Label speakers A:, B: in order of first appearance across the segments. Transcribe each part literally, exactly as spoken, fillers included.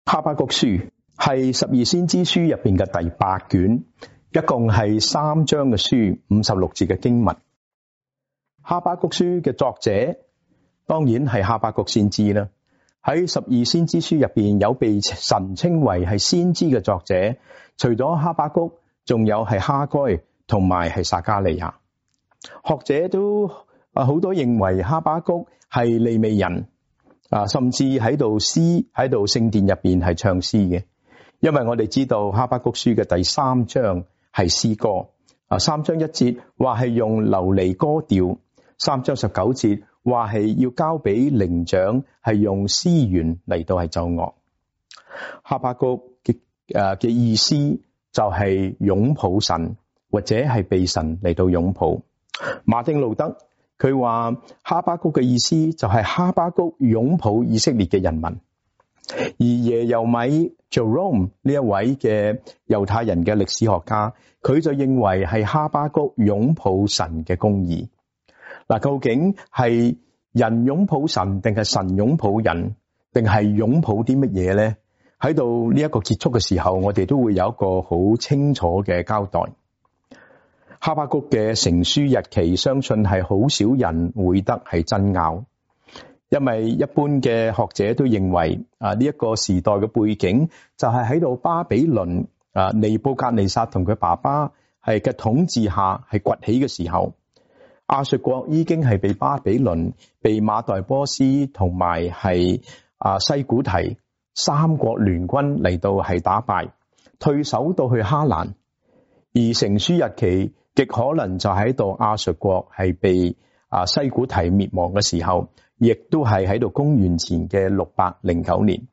A: 哈巴谷書係十二先知書入邊嘅第八卷，一共係三章嘅書，五十六節嘅經文。哈巴谷書嘅作者當然係哈巴谷先知啦。喺十二先知書入邊有被神稱為係先知嘅作者，除咗哈巴谷，仲有係哈該同埋係撒迦利亞。學者都啊好多認為哈巴谷係利未人。啊，甚至喺度詩喺度聖殿入邊係唱詩嘅，因為我哋知道哈巴谷書嘅第三章係詩歌。啊，三章一節話係用流離歌調，三章十九節話係要交俾伶長，係用詩弦嚟到係奏樂。哈巴谷嘅誒嘅意思就係擁抱神，或者係被神嚟到擁抱。馬丁路德佢話哈巴谷嘅意思就係哈巴谷擁抱以色列嘅人民，而耶柔米 Jerome 呢一位嘅猶太人嘅歷史學家，佢就認為係哈巴谷擁抱神嘅公義。嗱，究竟係人擁抱神，定係神擁抱人，定係擁抱啲乜嘢呢？喺度呢一個結束嘅時候，我哋都會有一個好清楚嘅交代。哈巴谷嘅成書日期，相信係好少人會得係爭拗，因為一般嘅學者都認為啊，呢一個時代嘅背景就係喺度巴比倫啊尼布甲尼撒同佢爸爸係嘅統治下係崛起嘅時候，亞述國已經係被巴比倫、被馬代波斯同埋係啊西古提三國聯軍嚟到係打敗，退守到去哈蘭，而成書日期極可能就喺度亞述國係被啊西古提滅亡嘅時候，亦都係喺度公元前嘅六百零九年。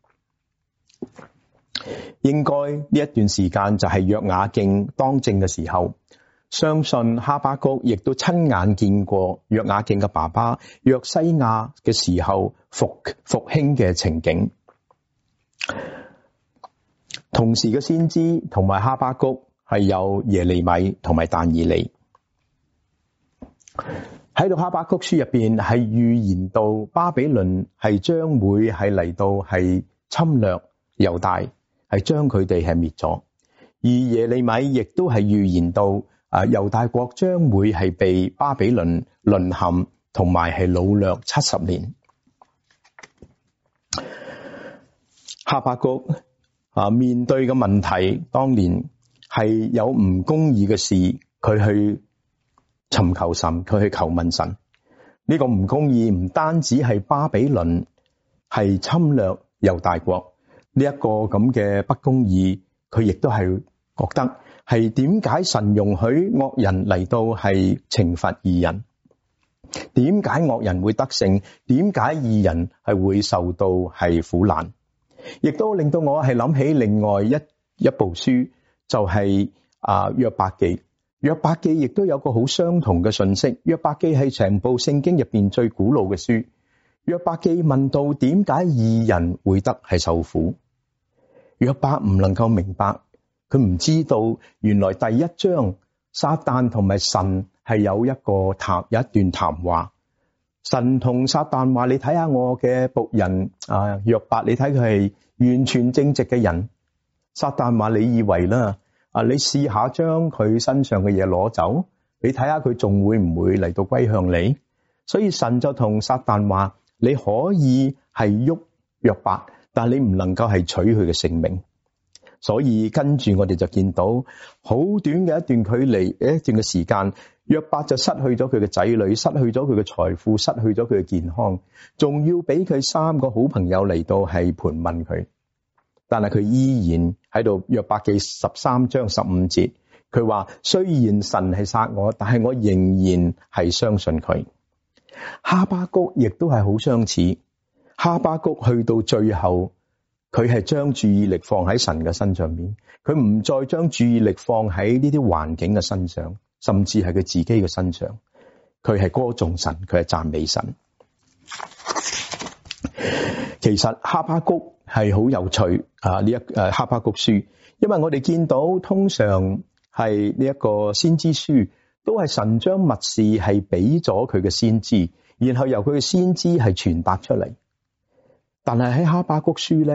A: 應該呢一段時間就係約雅敬當政嘅時候，相信哈巴谷亦都親眼見過約雅敬嘅爸爸約西亞嘅時候復復興嘅情景。同時嘅先知同埋哈巴谷係有耶利米同埋但以理。喺度哈巴谷書入邊係預言到巴比倫係將會係嚟到係侵略猶大，係將佢哋係滅咗。而耶利米亦都係預言到啊猶大國將會係被巴比倫淪陷同埋係擄掠七十年。哈巴谷啊面對嘅問題，當年係有唔公義嘅事，佢去尋求神，佢去求問神。呢個唔公義唔單止係巴比倫係侵略猶大國，呢一個咁嘅不公義，佢亦都係覺得係點解神容許惡人嚟到係懲罰義人？點解惡人會得勝？點解義人係會受到係苦難？亦都令到我係諗起另外一一部書，就係啊約伯記。約伯記亦都有個好相同嘅信息。約伯記係成部聖經入邊最古老嘅書。約伯記問到點解義人會得係受苦？約伯唔能夠明白，佢唔知道原來第一章撒旦同埋神係有一個談有一段談話。神同撒旦話：你睇下我嘅僕人啊約伯，你睇佢係完全正直嘅人。撒旦話：你以為啦？啊，你試下將佢身上嘅嘢攞走，你睇下佢仲會唔會嚟到歸向你？所以神就同撒旦話：你可以係喐約伯，但係你唔能夠係取佢嘅性命。所以跟住我哋就見到好短嘅一段距離，一段嘅時間，約伯就失去咗佢嘅仔女，失去咗佢嘅財富，失去咗佢嘅健康，仲要俾佢三個好朋友嚟到係盤問佢。但係佢依然喺度。約伯記十三章十五節，佢話：雖然神係殺我，但係我仍然係相信佢。哈巴谷亦都係好相似。哈巴谷去到最後，佢係將注意力放喺神嘅身上面，佢唔再將注意力放喺呢啲環境嘅身上，甚至係佢自己嘅身上。佢係歌頌神，佢係讚美神。其實哈巴谷係好有趣啊！呢一誒哈巴谷書，因為我哋見到通常係呢一個先知書，都係神將密事係俾咗佢嘅先知，然後由佢嘅先知係傳達出嚟。但係喺哈巴谷書咧，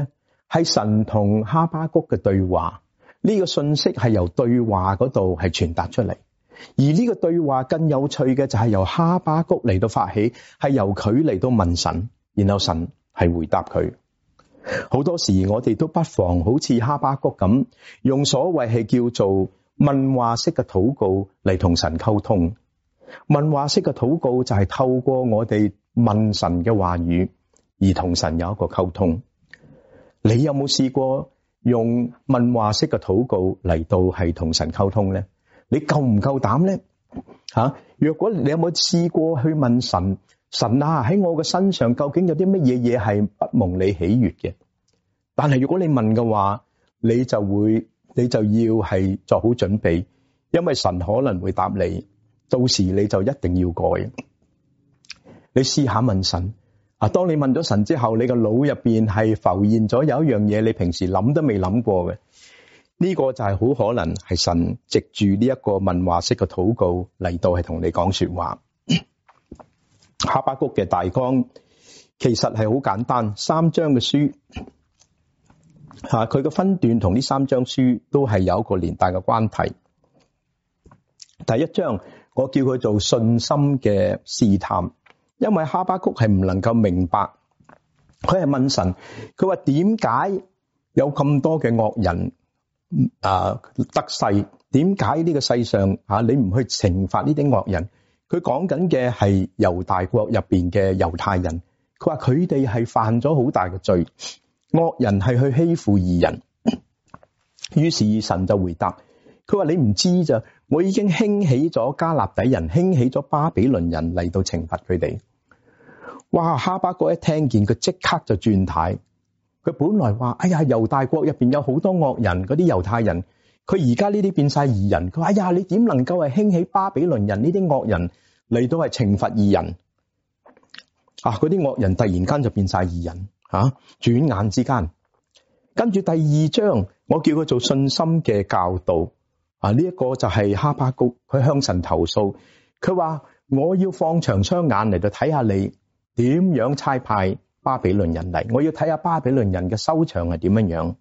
A: 係神同哈巴谷嘅對話。呢個信息係由對話嗰度係傳達出嚟，而呢個對話更有趣嘅就係由哈巴谷嚟到發起，係由佢嚟到問神，然後神係回答佢。好多時我哋都不妨好似哈巴谷咁，用所謂係叫做問話式嘅禱告嚟同神溝通。問話式嘅禱告就係透過我哋問神嘅話語而同神有一個溝通。你有冇試過用問話式嘅禱告嚟到係同神溝通呢？你夠唔夠膽呢？吓、啊，若果你有冇試過去問神，神啊，喺我嘅身上究竟有啲乜嘢嘢係不蒙你喜悅嘅？但係如果你問嘅話，你就會你就要係做好準備，因為神可能會答你，到時你就一定要改。你試下問神啊，當你問咗神之後，你個腦入邊係浮現咗有一樣嘢，你平時諗都未諗過嘅，呢個就係好可能係神藉住呢一個問話式嘅禱告嚟到係同你講說話。哈巴谷嘅大綱其實係好簡單，三章嘅書吓，佢嘅分段同呢三章書都係有一個連帶嘅關係。第一章我叫佢做信心嘅試探，因為哈巴谷係唔能夠明白，佢係問神，佢話點解有咁多嘅惡人啊得勢？點解呢個世上啊你唔去懲罰呢啲惡人？佢講緊嘅係猶大國入邊嘅猶太人，佢話佢哋係犯咗好大嘅罪，惡人係去欺負義人。於是神就回答，佢話你唔知咋，我已經興起咗加勒底人，興起咗巴比倫人嚟到懲罰佢哋。哇！哈巴谷一聽見，佢即刻就轉態。佢本來話，哎呀，猶大國入邊有好多惡人，嗰啲猶太人，佢而家呢啲變晒義人。佢話，哎呀，你點能夠係興起巴比倫人呢啲惡人嚟到係懲罰義人？啊！嗰啲惡人突然間就變晒義人，吓、啊，轉眼之間。跟住第二章，我叫佢做信心嘅教導。啊，呢、這、一個就係哈巴谷，佢向神投訴，佢話我要放長雙眼嚟到睇下你點樣差派巴比倫人嚟，我要睇下巴比倫人嘅收場係點樣樣。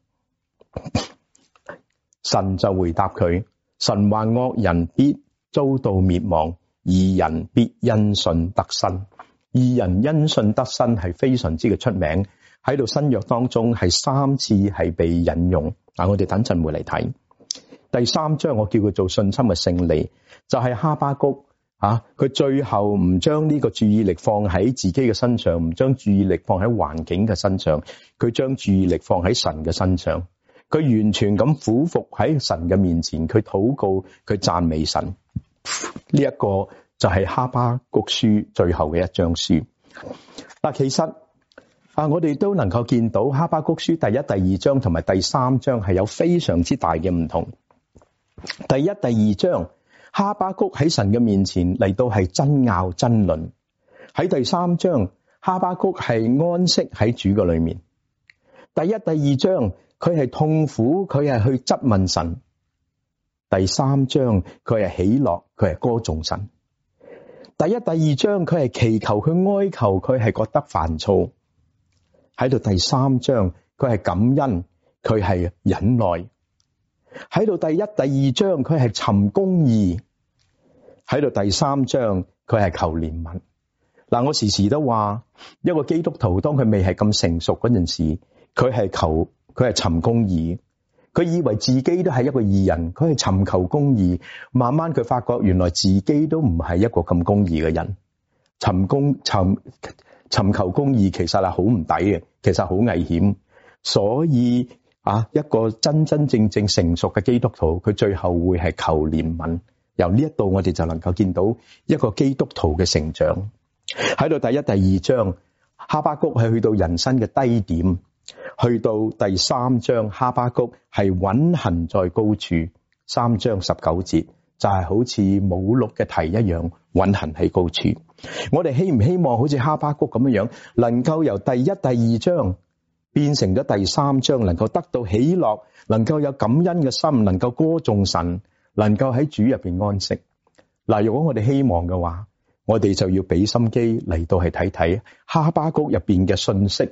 A: 神就回答佢，神話惡人必遭到滅亡，義人必因信得生。義人因信得生係非常之嘅出名，喺度新約當中係三次係被引用。嗱，我哋等陣會嚟睇第三章，我叫佢做信心嘅勝利，就係、是、哈巴谷啊，佢最後唔將呢個注意力放喺自己嘅身上，唔將注意力放喺環境嘅身上，佢將注意力放喺神嘅身上，佢完全咁俯伏喺神嘅面前，佢禱告，佢讚美神。呢、這、一個就係哈巴谷書最後嘅一章書。嗱，其實啊，我哋都能夠見到哈巴谷書第一、第二章同埋第三章係有非常之大嘅唔同。第一、第二章，哈巴谷喺神嘅面前嚟到係爭拗爭論；喺第三章，哈巴谷係安息喺主嘅裏面。第一、第二章，佢係痛苦，佢係去質問神；第三章，佢係喜樂，佢係歌頌神。第一、第二章，佢係祈求，佢哀求，佢係覺得煩躁。喺度第三章，佢係感恩，佢係忍耐。喺度第一、第二章，佢係尋公義；喺度第三章，佢係求憐憫。嗱，我時時都話，一個基督徒當佢未係咁成熟嗰陣時，佢係求，佢係尋公義。佢以為自己都係一個義人，佢係尋求公義。慢慢佢發覺，原來自己都唔係一個咁公義嘅人。尋公尋尋求公義其實係好唔抵嘅，其實好危險。所以啊，一個真真正正成熟嘅基督徒，佢最後會係求憐憫。由呢一度我哋就能夠見到一個基督徒嘅成長。喺度第一、第二章，哈巴谷係去到人生嘅低點，去到第三章，哈巴谷係穩行在高處。三章十九節就係好似母鹿嘅蹄一樣穩行喺高處。我哋希唔希望好似哈巴谷咁樣樣，能夠由第一、第二章變成咗第三章，能夠得到喜樂，能夠有感恩嘅心，能夠歌頌神，能夠喺主入邊安息。嗱，如果我哋希望嘅話，我哋就要俾心機嚟到係睇睇哈巴谷入邊嘅信息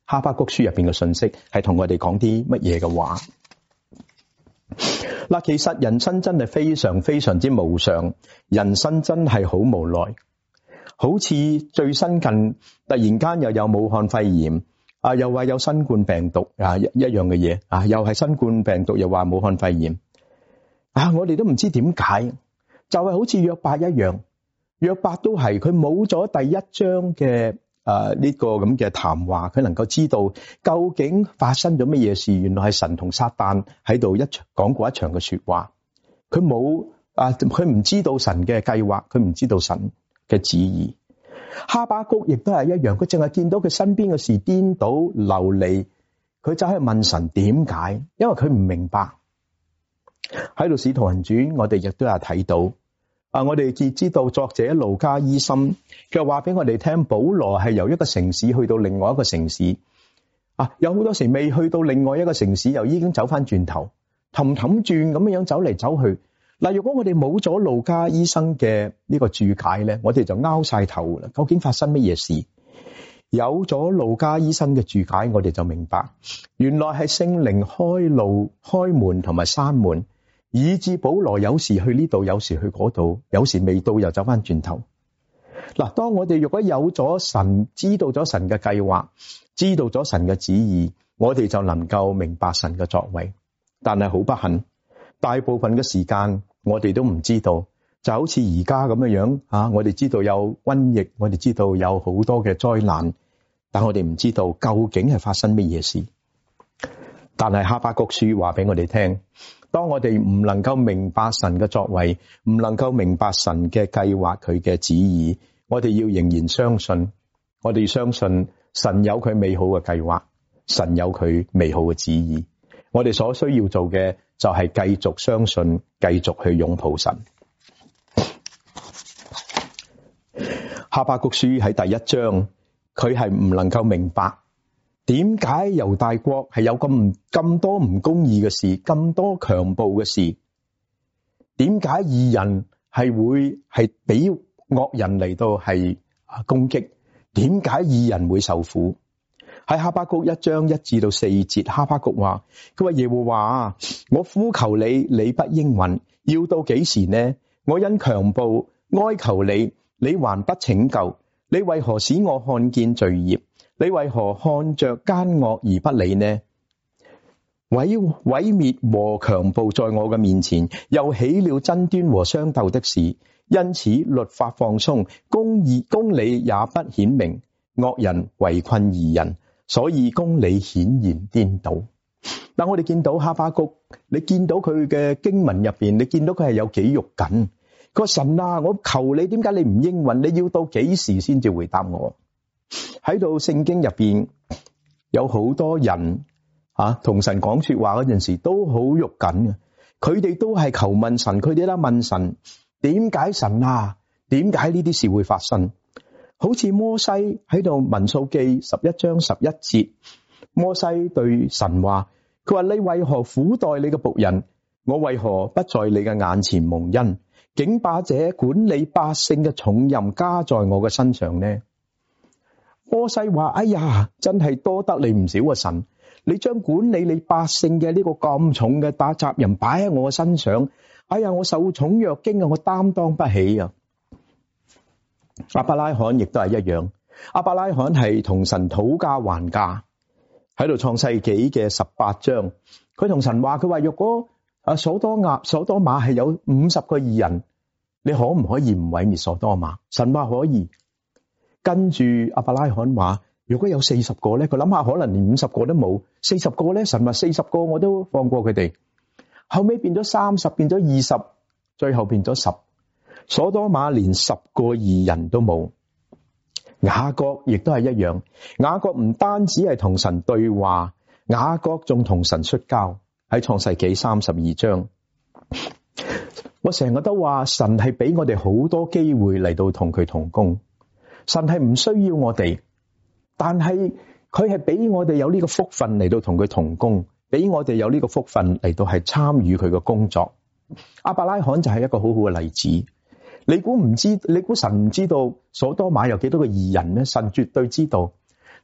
A: 哈巴谷書入邊嘅信息係同我哋講啲乜嘢嘅話。嗱，其實人生真係非常非常之無常，人生真係好無奈。好似最新近突然間又有武漢肺炎啊，又話有新冠病毒啊，一一樣嘅嘢啊，又係新冠病毒，又話武漢肺炎啊，我哋都唔知點解，就係好似約伯一樣，約伯都係佢冇咗第一章嘅誒呢個咁嘅談話，佢能夠知道究竟發生咗乜嘢事。原來係神同撒旦喺度一場講過一場嘅說話，佢冇啊，佢唔知道神嘅計劃，佢唔知道神嘅旨意。哈巴谷亦都係一樣，佢淨係見到佢身邊嘅事顛倒流離，佢就喺度問神點解，因為佢唔明白。喺度使徒行傳，我哋亦都有睇到啊，我哋既知道作者路加醫生，佢話俾我哋聽，保羅係由一個城市去到另外一個城市啊，有好多時未去到另外一個城市，又已經走翻轉頭，氹氹轉咁樣走嚟走去。嗱，如果我哋冇咗路加醫生嘅呢個注解咧，我哋就拗晒頭啦。究竟發生乜嘢事？有咗路加醫生嘅注解，我哋就明白，原來係聖靈開路、開門同埋閂門，以致保羅有時去呢度，有時去嗰度，有時未到又走翻轉頭。嗱，當我哋如果有咗神，知道咗神嘅計劃，知道咗神嘅旨意，我哋就能夠明白神嘅作為。但係好不幸，大部分嘅時間我哋都唔知道，就好似而家咁樣樣啊！我哋知道有瘟疫，我哋知道有好多嘅災難，但我哋唔知道究竟係發生乜嘢事。但係哈巴谷書話俾我哋聽，當我哋唔能夠明白神嘅作為，唔能夠明白神嘅計劃，佢嘅旨意，我哋要仍然相信，我哋相信神有佢美好嘅計劃，神有佢美好嘅旨意。我哋所需要做嘅就係繼續相信，繼續去擁抱神。哈巴谷書喺第一章，佢係唔能夠明白點解猶大國係有咁咁多唔公義嘅事，咁多強暴嘅事，點解義人係會係俾惡人嚟到係攻擊？點解義人會受苦？喺哈巴谷一章一至到四節，哈巴谷話：佢話耶和華啊，我呼求你，你不應允，要到幾時呢？我因強暴哀求你，你還不拯救？你為何使我看見罪孽？你為何看着奸惡而不理呢？毀毀滅和強暴在我嘅面前，又起了爭端和相鬥的事，因此律法放鬆，公義公理也不顯明，惡人圍困義人，所以公理顯然顛倒。但我哋見到哈巴谷，你見到佢嘅經文入邊，你見到佢係有幾肉緊。佢話神啊，我求你，點解你唔應允？你要到幾時先至回答我？喺度聖經入邊有好多人啊，同神講說話嗰陣時都好肉緊嘅。佢哋都係求問神，佢哋都問神，點解神啊？點解呢啲事會發生？好似摩西喺度民數記十一章十一節，摩西對神話，佢話你為何苦待你嘅僕人？我為何不在你嘅眼前蒙恩？竟把這管理百姓嘅重任加在我嘅身上呢？摩西話：哎呀，真係多得你唔少啊！神，你將管理你百姓嘅呢個咁重嘅大責任擺喺我嘅身上，哎呀，我受寵若驚啊，我擔當不起啊！亞伯拉罕亦都係一樣，亞伯拉罕係同神討價還價，喺度創世紀嘅十八章，佢同神話，佢話若果啊所多亞所多瑪係有五十個義人，你可唔可以唔毀滅所多瑪？神話可以。跟住亞伯拉罕話，如果有四十個咧，佢諗下可能連五十個都冇，四十個咧，神話四十個我都放過佢哋。後尾變咗三十，變咗二十，最後變咗十。所多瑪連十個義人都冇。雅各亦都係一樣，雅各唔單止係同神對話，雅各仲同神摔跤。喺創世紀三十二章，我成日都話神係俾我哋好多機會嚟到同佢同工，神係唔需要我哋，但係佢係俾我哋有呢個福分嚟到同佢同工，俾我哋有呢個福分嚟到係參與佢嘅工作。亞伯拉罕就係一個好好嘅例子。你估唔知？你估神唔知道所多瑪有幾多個義人咩？神絕對知道。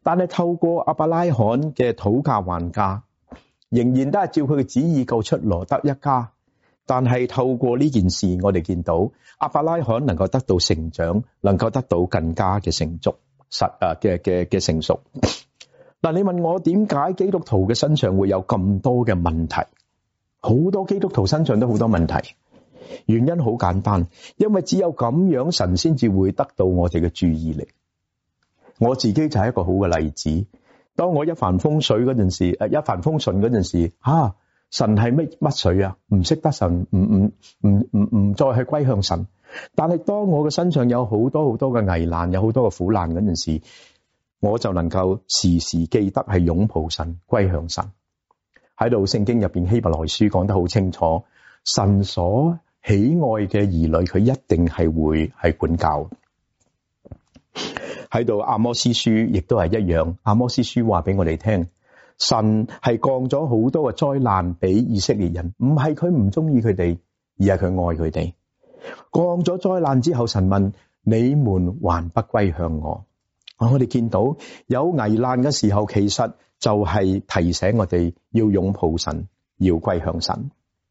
A: 但係透過亞伯拉罕嘅討價還價，仍然都係照佢嘅旨意救出羅得一家。但係透過呢件事，我哋見到亞伯拉罕能夠得到成長，能夠得到更加嘅成熟實啊嘅嘅嘅成熟。嗱，你問我點解基督徒嘅身上會有咁多嘅問題？好多基督徒身上都好多問題，原因好簡單，因為只有咁樣，神先至會得到我哋嘅注意力。我自己就係一個好嘅例子。當我一帆風水嗰陣時，誒一帆風順嗰陣時，啊，神係乜乜水啊？唔識得神，唔唔唔唔唔再去歸向神。但係當我嘅身上有好多好多嘅危難，有好多嘅苦難嗰陣時，我就能夠時時記得係擁抱神，歸向神。喺度聖經入邊希伯來書講得好清楚，神所喜愛嘅兒女，佢一定係會係管教。喺度阿摩司書亦都係一樣，阿摩司書話俾我哋聽，神係降咗好多嘅災難俾以色列人，唔係佢唔中意佢哋，而係佢愛佢哋。降咗災難之後，神問你們還不歸向我？我哋見到有危難嘅時候，其實就係提醒我哋要擁抱神，要歸向神。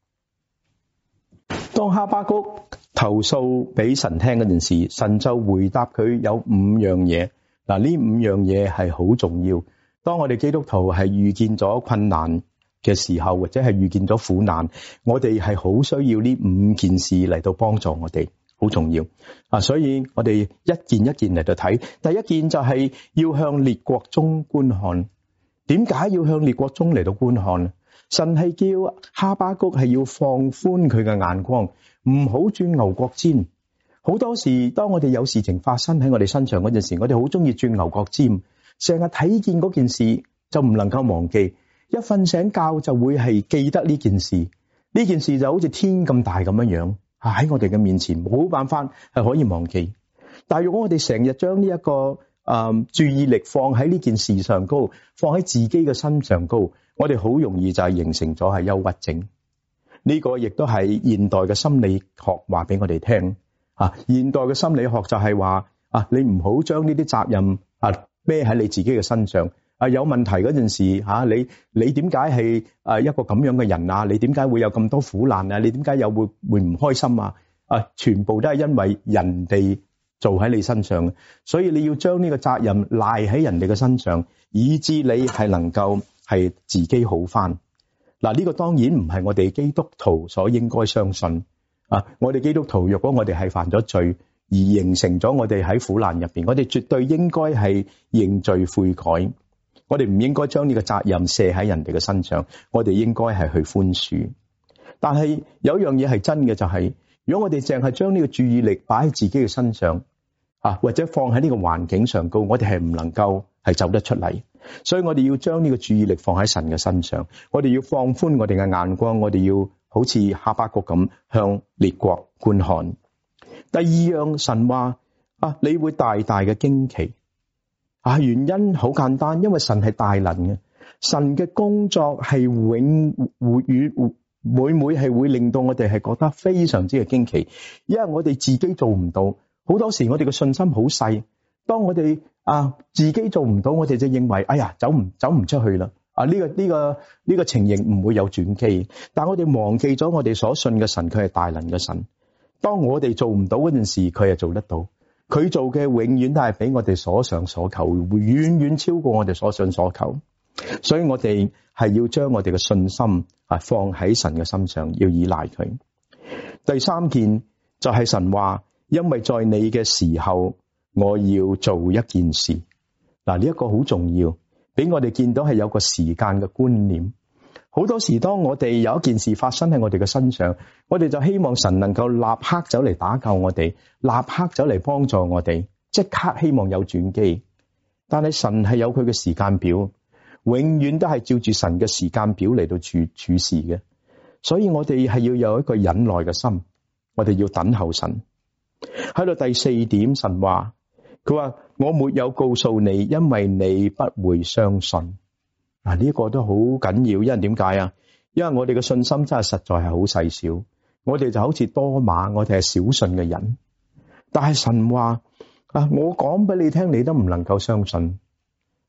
A: 當哈巴谷投訴俾神聽嗰陣時，神就回答佢有五樣嘢。嗱，呢五樣嘢係好重要。當我哋基督徒係遇見咗困難嘅時候，或者係遇見咗苦難，我哋係好需要呢五件事嚟到幫助我哋，好重要啊！所以我哋一件一件嚟到睇。第一件就係要向列國中觀看。點解要向列國中嚟到觀看？神係叫哈巴谷係要放寬佢嘅眼光，唔好轉牛角尖。好多時當我哋有事情發生喺我哋身上嗰陣時，我哋好中意轉牛角尖，成日睇見嗰件事就唔能夠忘記，一瞓醒覺就會係記得呢件事。呢件事就好似天咁大咁樣樣喺我哋嘅面前，冇辦法係可以忘記。但係如果我哋成日將呢一個誒注意力放喺呢件事上高，放喺自己嘅身上高，我哋好容易就係形成咗係憂鬱症。呢個亦都係現代嘅心理學話俾我哋聽啊！現代嘅心理學就係話啊，你唔好將呢啲責任啊孭喺你自己嘅身上啊。有問題嗰陣時吓，你你點解係誒一個咁樣嘅人啊？你點解會有咁多苦難啊？你點解又會會唔開心啊？啊，全部都係因為人哋做喺你身上，所以你要將呢個責任賴喺人哋嘅身上，以致你係能夠係自己好翻。嗱，呢個當然唔係我哋基督徒所應該相信啊！我哋基督徒若果我哋係犯咗罪而形成咗我哋喺苦難入邊，我哋絕對應該係認罪悔改。我哋唔應該將呢個責任卸喺人哋嘅身上，我哋應該係去寬恕。但係有一樣嘢係真嘅，就係如果我哋淨係將呢個注意力擺喺自己嘅身上啊，或者放喺呢個環境上高，我哋係唔能夠係走得出嚟。所以我哋要將呢個注意力放喺神嘅身上，我哋要放寬我哋嘅眼光，我哋要好似哈巴谷咁向列國觀看。第二樣，神話啊，你會大大嘅驚奇啊，原因好簡單，因為神係大能嘅，神嘅工作係永會與每每係會令到我哋係覺得非常之嘅驚奇，因為我哋自己做唔到，好多時我哋嘅信心好細。當我哋啊自己做唔到，我哋就認為哎呀走唔走唔出去啦啊！呢個呢個呢個情形唔會有轉機。但我哋忘記咗我哋所信嘅神，佢係大能嘅神。當我哋做唔到嗰陣時，佢係做得到。佢做嘅永遠都係比我哋所想所求，會遠遠超過我哋所想所求。所以我哋係要將我哋嘅信心啊放喺神嘅身上，要依賴佢。第三件就係神話，因為在你嘅時候，我要做一件事。嗱，呢一個好重要，俾我哋見到係有個時間嘅觀念。好多時當我哋有一件事發生喺我哋嘅身上，我哋就希望神能夠立刻走嚟打救我哋，立刻走嚟幫助我哋，即刻希望有轉機。但係神係有佢嘅時間表，永遠都係照住神嘅時間表嚟到處處事嘅。所以我哋係要有一個忍耐嘅心，我哋要等候神。喺度第四點，神話佢話我沒有告訴你，因為你不會相信。嗱，呢個都好緊要，因為點解啊？因為我哋嘅信心真係實在係好細小，我哋就好似多馬，我哋係小信嘅人。但係神話啊，我講俾你聽，你都唔能夠相信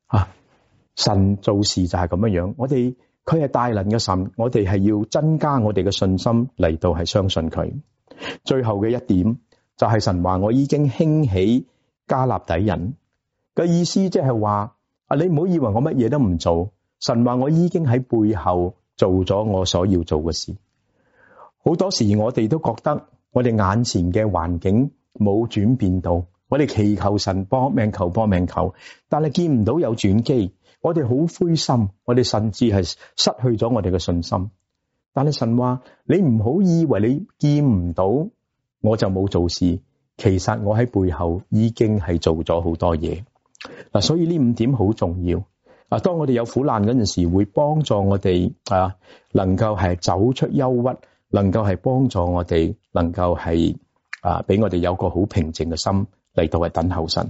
A: 啊，神做事就係咁樣樣，我哋佢係大能嘅神，我哋係要增加我哋嘅信心嚟到係相信佢。最後嘅一點就係神話我已經興起迦勒底人嘅意思，即係話啊，你唔好以為我乜嘢都唔做，神話我已經喺背後做咗我所要做嘅事。好多時我哋都覺得我哋眼前嘅環境冇轉變到，我哋祈求神搏命求搏命求，但係見唔到有轉機，我哋好灰心，我哋甚至係失去咗我哋嘅信心。但係神話你唔好以為你見唔到我就冇做事，其實我喺背後已經係做咗好多嘢嗱。所以呢五點好重要啊！當我哋有苦難嗰陣時，會幫助我哋啊，能夠係走出憂鬱，能夠係幫助我哋，能夠係啊，俾我哋有個好平靜嘅心嚟到係等候神。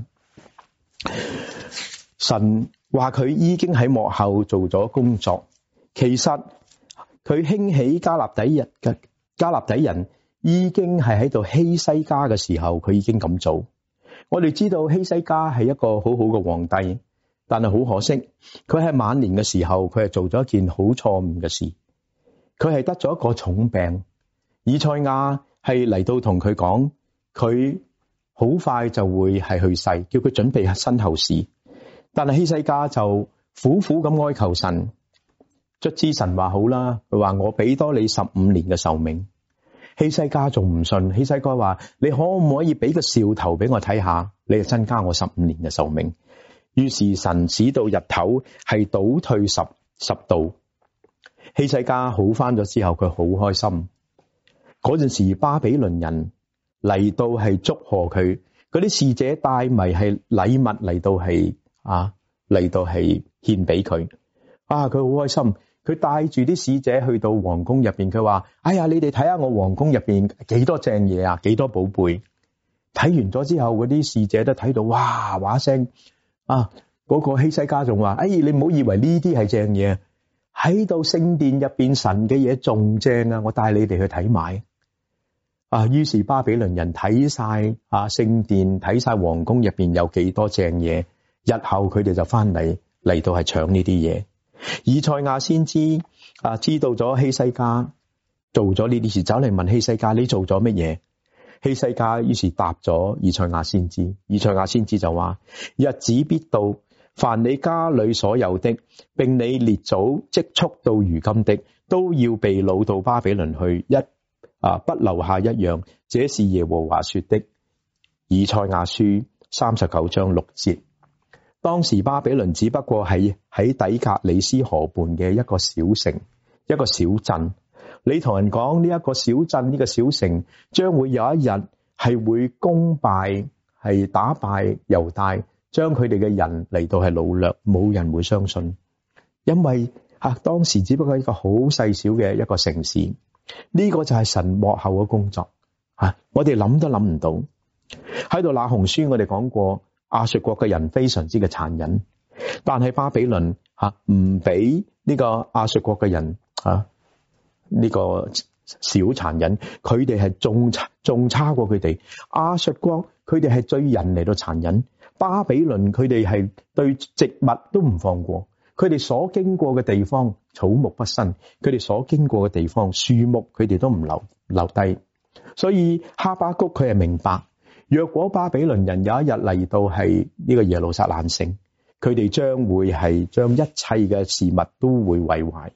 A: 神話佢已經喺幕後做咗工作，其實佢興起迦勒底人嘅迦勒底人已經係喺度希西家嘅時候，佢已經咁做。我哋知道希西家係一個好好嘅皇帝，但係好可惜，佢喺晚年嘅時候，佢係做咗一件好錯誤嘅事。佢係得咗一個重病，以賽亞係嚟到同佢講，佢好快就會係去世，叫佢準備身後事。但係希西家就苦苦咁哀求神，卒之神話好啦，佢話我俾多你十五年嘅壽命。希西家仲唔信，希西家話你可唔可以俾個兆頭俾我睇下，你就增加我十五年嘅壽命。於是神使到日頭係倒退十十度。希西家好翻咗之後，佢好開心。嗰陣時巴比倫人嚟到係祝賀佢，嗰啲使者帶埋係禮物嚟到係啊嚟到係獻俾佢。啊，佢好開心，佢帶住啲使者去到皇宮入邊，佢話：哎呀，你哋睇下我皇宮入邊幾多正嘢啊，幾多寶貝。睇完咗之後，嗰啲使者都睇到，哇哇聲啊！嗰個希西家仲話：哎，你唔好以為呢啲係正嘢。喺度聖殿入邊神嘅嘢仲正啊！我帶你哋去睇埋啊！於是巴比倫人睇晒啊聖殿，睇晒皇宮入邊有幾多正嘢，日後佢哋就翻嚟嚟到係搶呢啲嘢。以賽亞先知啊，知道咗希西家做咗呢啲事，走嚟問希西家：你做咗乜嘢？希西家於是答咗以賽亞先知，以賽亞先知就話：日子必到，凡你家裏所有的，並你列祖積蓄到如今的，都要被擄到巴比倫去，一啊不留下一樣。這是耶和華說的。以賽亞書三十九章六節。當時巴比倫只不過係喺底格里斯河畔嘅一個小城，一個小鎮。你同人講呢一個小鎮，呢個小城將會有一日係會攻敗，係打敗猶大，將佢哋嘅人嚟到係擄掠，冇人會相信，因為啊當時只不過係一個好細小嘅一個城市。呢個就係神幕後嘅工作啊！我哋諗都諗唔到。喺度那鴻書我哋講過，亞述國嘅人非常之嘅殘忍，但係巴比倫吓唔俾呢個亞述國嘅人啊呢個小殘忍，佢哋係仲仲差過佢哋。亞述國佢哋係對人嚟到殘忍，巴比倫佢哋係對植物都唔放過，佢哋所經過嘅地方草木不生，佢哋所經過嘅地方樹木佢哋都唔留留低。所以哈巴谷佢係明白，若果巴比倫人有一日嚟到係呢個耶路撒冷城，佢哋將會係將一切嘅事物都會毀壞。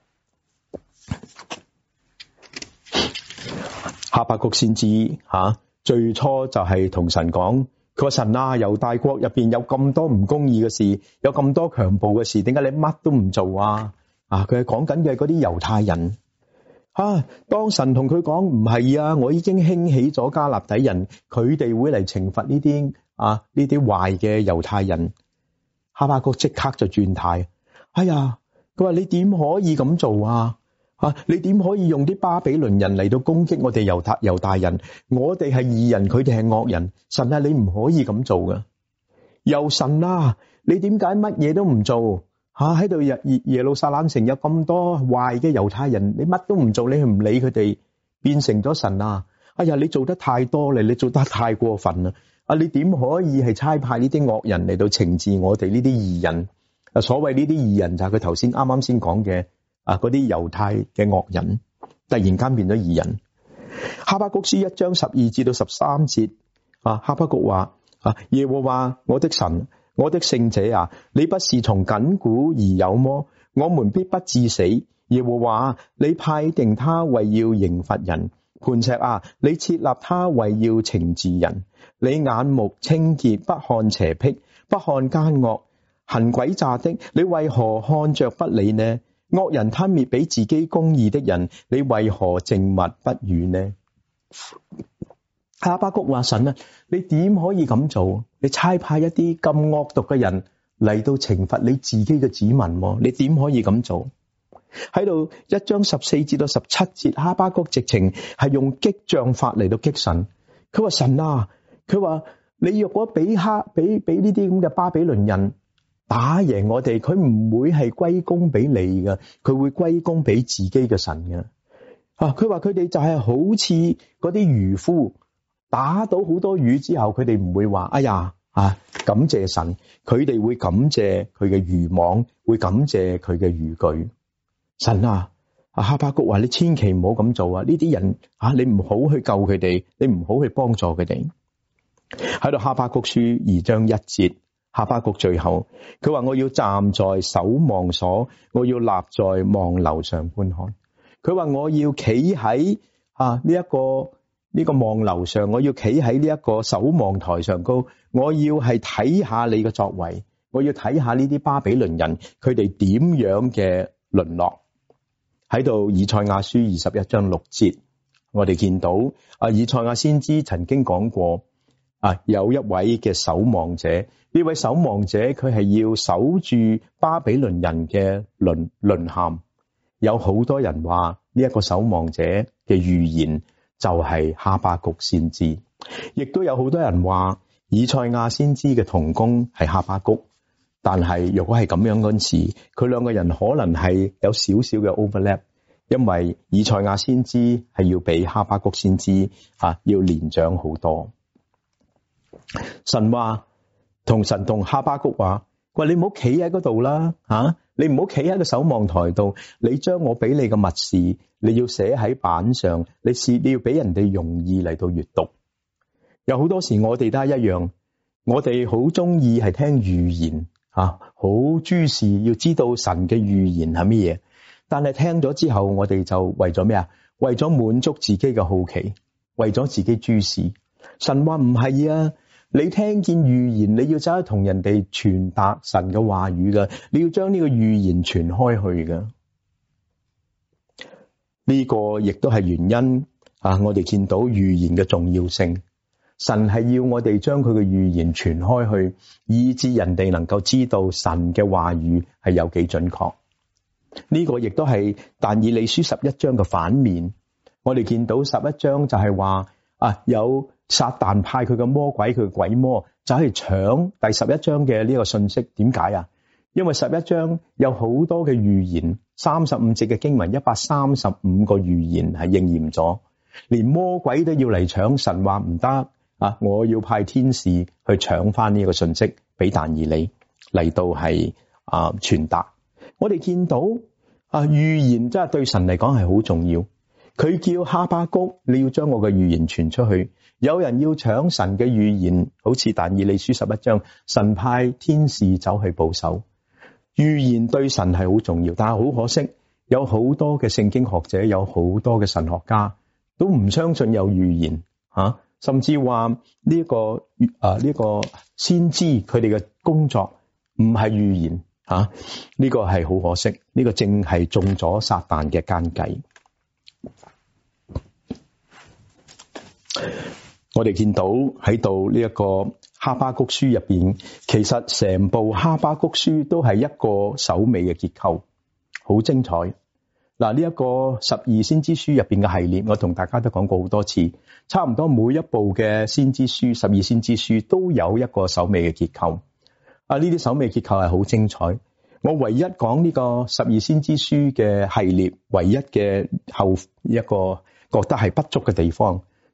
A: 哈巴谷先知吓、啊，最初就係同神講，佢話神啊，猶大國入邊有咁多唔公義嘅事，有咁多強暴嘅事，點解你乜都唔做啊？啊，佢係講緊嘅嗰啲猶太人啊。當神同佢講唔係啊，我已經興起咗迦勒底人，佢哋會嚟懲罰呢啲啊呢啲壞嘅猶太人。哈巴谷即刻就轉態，哎呀，佢話你點可以咁做啊？啊！你點可以用啲巴比倫人嚟到攻擊我哋猶太猶大人？我哋係義人，佢哋係惡人。神啊，你唔可以咁做噶！又神啊，你點解乜嘢都唔做？吓，喺度耶耶路撒冷城有咁多壞嘅猶太人，你乜都唔做，你唔理佢哋，變成咗神啊！哎呀，你做得太多啦，你做得太過分啦！ 啊，你點可以係差派呢啲惡人嚟到懲治我哋呢啲義人？啊，所謂呢啲義人就係佢頭先啱啱先講嘅啊，嗰啲猶太嘅惡人，突然間變咗義人。哈巴谷書一章十二至到十三節啊，哈巴谷話啊，耶和華我的神，我的聖者啊，你不是從亙古而有麼？我們必不致死。耶和華，你派定他為要刑罰人。磐石啊，你設立他為要懲治人。你眼目清潔，不看邪僻，不看奸惡，行詭詐的，你為何看着不理呢？惡人吞滅比自己公義的人，你為何靜默不語呢？哈巴谷話，神啊，你點可以咁做？你差派一啲咁惡毒嘅人嚟到懲罰你自己嘅子民，你點可以咁做？喺度一章十四至到十七節，哈巴谷直情係用激將法嚟到激神。佢話，神啊，佢話你若果俾哈俾俾呢啲咁嘅巴比倫人打贏我哋，佢唔會係歸功俾你噶，佢會歸功俾自己嘅神嘅。啊，佢話佢哋就係好似嗰啲漁夫打到好多魚之後，佢哋唔會話哎呀啊感謝神，佢哋會感謝佢嘅漁網，會感謝佢嘅漁具。神啊，阿哈巴谷話，你千祈唔好咁做啊！呢啲人啊，你唔好去救佢哋，你唔好去幫助佢哋。喺度哈巴谷書二章一節，哈巴谷最後佢話，我要站在守望所，我要立在望樓上觀看。佢話我要企喺啊呢一個呢個望樓上，我要企喺呢一個守望台上高，我要係睇下你嘅作為，我要睇下呢啲巴比倫人佢哋點樣嘅淪落。喺度以賽亞書二十一章六節，我哋見到啊，以賽亞先知曾經講過啊，有一位嘅守望者，呢位守望者佢係要守住巴比倫人嘅淪淪陷。有好多人話呢一個守望者嘅預言就係哈巴谷先知，亦都有好多人話以賽亞先知嘅同工係哈巴谷。但係如果係咁樣嗰陣時，佢兩個人可能係有少少嘅 overlap， 因為以賽亞先知係要比哈巴谷先知啊要年長好多。神話同神同哈巴谷話，喂，你唔好企喺嗰度啦，吓、啊、你唔好企喺個守望台度，你將我俾你嘅密事，你要寫喺板上，你試你要俾人哋容易嚟到閱讀。有好多時我哋都係一樣，我哋好中意係聽預言。啊，好諸事要知道神嘅預言係乜嘢，但係聽咗之後，我哋就為咗咩啊？為咗滿足自己嘅好奇，為咗自己諸事。神話唔係啊，你聽見預言，你要走去同人哋傳達神嘅話語噶，你要將呢個預言傳開去噶。呢個亦都係原因啊！我哋見到預言嘅重要性。神係要我哋將佢嘅預言傳開去，以致人哋能夠知道神嘅話語係有幾準確。呢個亦都係但以理書十一章嘅反面。我哋見到十一章就係話啊，有撒旦派佢嘅魔鬼，佢嘅鬼魔就係搶第十一章嘅呢個信息。點解啊？因為十一章有好多嘅預言，三十五節嘅經文，一百三十五個預言係應驗咗，連魔鬼都要嚟搶。神話唔得。啊！我要派天使去搶翻呢個信息俾但以理嚟到係啊傳達。我哋見到啊預言真係對神嚟講係好重要。佢叫哈巴谷，你要將我嘅預言傳出去。有人要搶神嘅預言，好似但以理書十一章，神派天使走去保守。預言對神係好重要，但係好可惜，有好多嘅聖經學者，有好多嘅神學家都唔相信有預言啊。甚至話呢一個啊呢個先知佢哋嘅工作唔係預言吓，呢、這個係好可惜，呢、這個正係中咗撒旦嘅奸計。我哋見到喺度呢一個哈巴谷書入邊，其實成部哈巴谷書都係一個首尾嘅結構，好精彩。嗱，呢一個十二先知書入邊嘅系列，我同大家都講過好多次，差唔多每一部嘅先知書，十二先知書都有一個首尾嘅結構。啊，呢啲首尾結構係好精彩。我唯一講呢個十二先知書嘅系列，唯一嘅後一個覺得係不足嘅地方，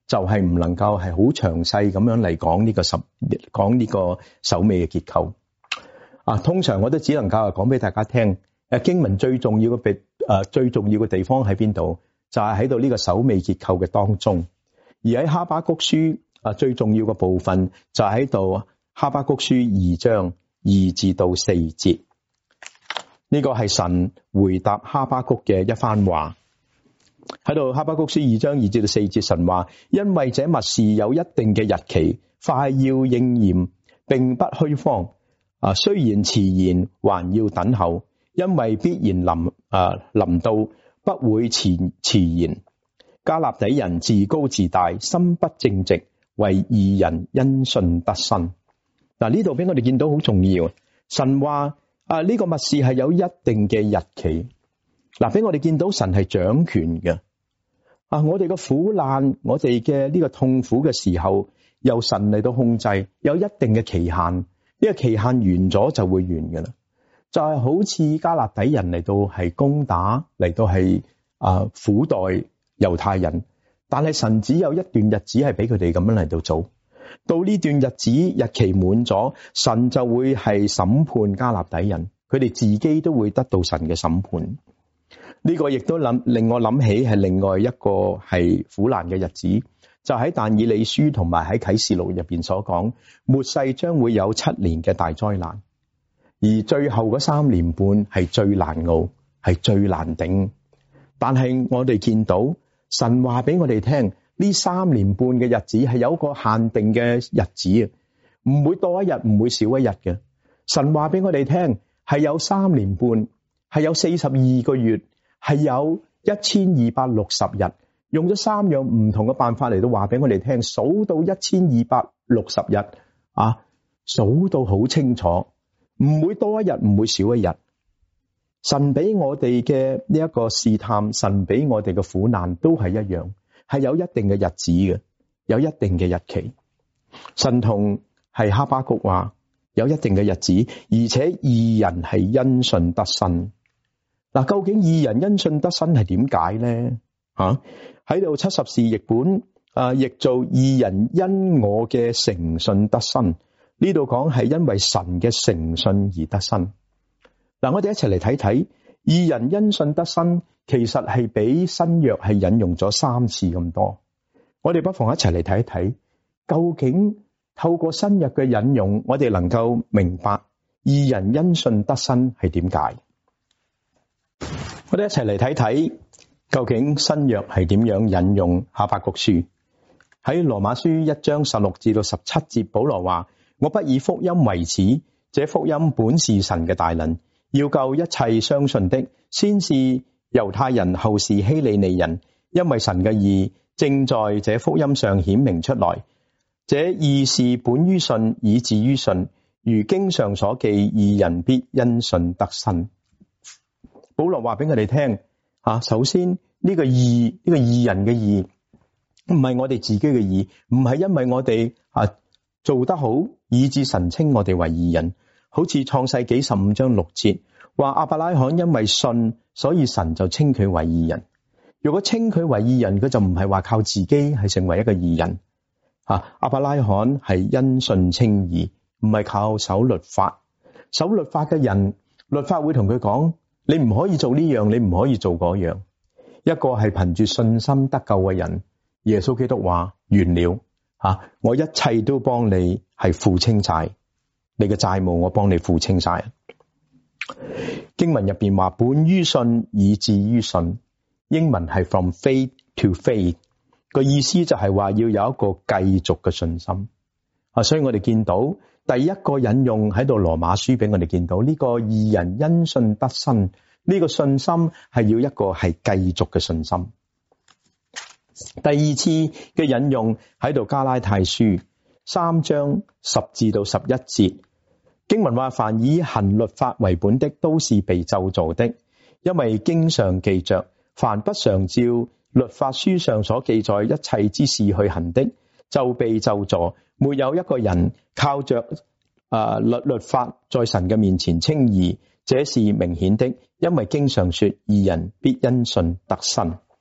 A: 就係唔能夠係好詳細咁樣嚟講呢個十講呢個首尾嘅結構。啊，通常我都只能夠講俾大家聽，誒經文最重要嘅地誒最重要嘅地方喺邊度？就係喺度呢個首尾結構嘅當中。而喺哈巴谷書啊最重要嘅部分就喺度哈巴谷書二章二至到四節。呢個係神回答哈巴谷嘅一番話。喺度哈巴谷書二章二至到四節，神話因為這默示有一定嘅日期，快要應驗，並不虛謊。啊，雖然遲延，還要等候，因為必然臨啊臨到，不會遲遲延。迦勒底人自高自大，心不正直，為義人因信得生。嗱，呢度俾我哋見到好重要。神話啊，呢個默示係有一定嘅日期。嗱，俾我哋見到神係掌權嘅。啊，我哋嘅苦難，我哋嘅呢個痛苦嘅時候，由神嚟到控制，有一定嘅期限。呢個期限完咗就會完嘅啦。就係好似迦勒底人嚟到係攻打，嚟到係啊苦待猶太人，但係神只有一段日子係俾佢哋咁樣嚟到做。到呢段日子日期滿咗，神就會係審判迦勒底人，佢哋自己都會得到神嘅審判。呢個亦都諗令我諗起係另外一個係苦難嘅日子。就喺但以理書同埋喺啟示錄入邊所講，末世將會有七年嘅大災難，而最後嗰三年半係最難熬，係最難頂。但係我哋見到神話俾我哋聽，呢三年半嘅日子係有一個限定嘅日子啊，唔會多一日，唔會少一日嘅。神話俾我哋聽係有三年半，係有四十二個月，係有一千二百六十日。用咗三樣唔同嘅辦法嚟到話俾我哋聽，數到一千二百六十日啊，數到好清楚，唔會多一日，唔會少一日。神俾我哋嘅呢一個試探，神俾我哋嘅苦難都係一樣，係有一定嘅日子嘅，有一定嘅日期。神同係哈巴谷話有一定嘅日子，而且義人係因信得生。嗱，究竟義人因信得生係點解咧？吓，喺度七十士譯本啊，譯做義人因我嘅誠信得生。呢度講係因為神嘅誠信而得生。嗱，我哋一齊嚟睇睇，義人因信得生，其實係比新約係引用咗三次咁多。我哋不妨一齊嚟睇一睇，究竟透過新約嘅引用，我哋能夠明白義人因信得生係點解？我哋一齊嚟睇睇。究竟新約係點樣引用哈巴谷書？喺羅馬書一章十六至到十七節，保羅話：我不以福音為恥，這福音本是神嘅大能，要救一切相信的，先是猶太人，後是希利尼人，因為神嘅義正在這福音上顯明出來。這義是本於信，以致於信，如經上所記，義人必因信得生。保羅話俾我哋聽。啊，首先呢個義，呢個義人嘅義，唔係我哋自己嘅義，唔係因為我哋啊做得好，以致神稱我哋為義人。好似創世紀十五章六節話，亞伯拉罕因為信，所以神就稱佢為義人。如果稱佢為義人，佢就唔係話靠自己係成為一個義人。啊，亞伯拉罕係因信稱義，唔係靠守律法。守律法嘅人，律法會同佢講。你唔可以做呢樣，你唔可以做嗰樣。一個係憑住信心得救嘅人，耶穌基督話完了啊！我一切都幫你係付清晒，你嘅債務我幫你付清晒。經文入邊話本於信，以致於信，英文係 from faith to faith， 個意思就係話要有一個繼續嘅信心啊！所以我哋見到。第一個引用喺度羅馬書俾我哋見到呢個義人因信得生，呢個信心係要一個係繼續嘅信心。第二次嘅引用喺度加拉太書三章十至到十一節，經文話：凡以行律法為本的，都是被咒詛的，因為經上記着，凡不常照律法書上所記載一切之事去行的，就被咒詛。沒有一個人靠着啊律律法在神嘅面前稱義，這是明顯的，因為經上說義人必因信得生。